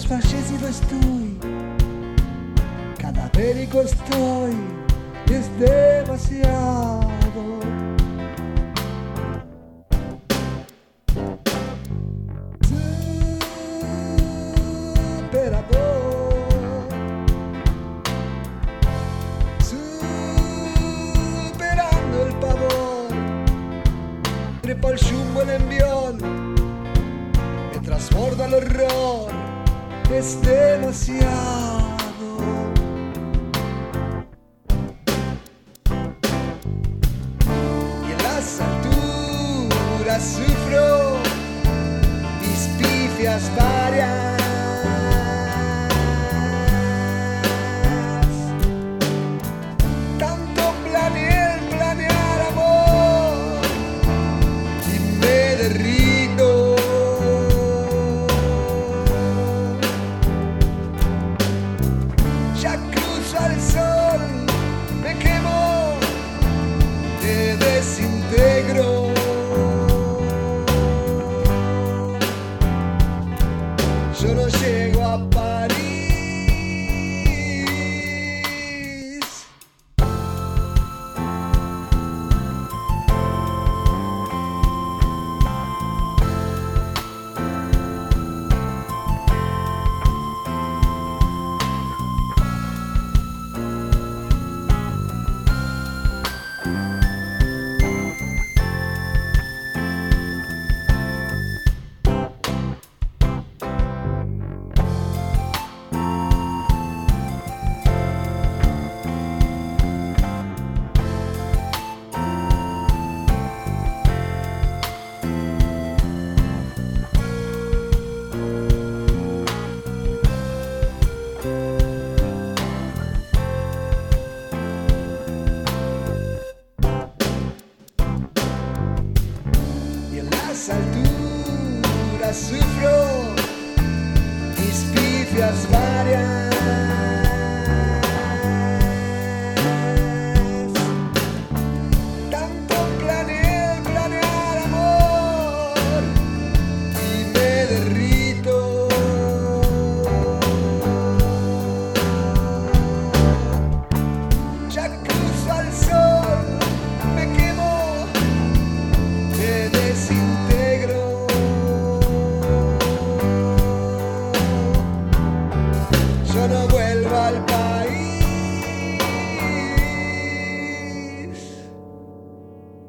fallecido estoy, cadavérico estoy, es demasiado. Superando el pavor, trepo el jumbo, el envión, me transborda el horror, es demasiado. Y en las alturas sufro mis pifias varias. Ya cruzo al sol, me quemo, te desintegro. Yo no llego a París. Alturas sufro mis pifias varias. Tanto planeé planear amor y me derrito. Ya cruzo al sol, me quemo, te desintegro. Yo no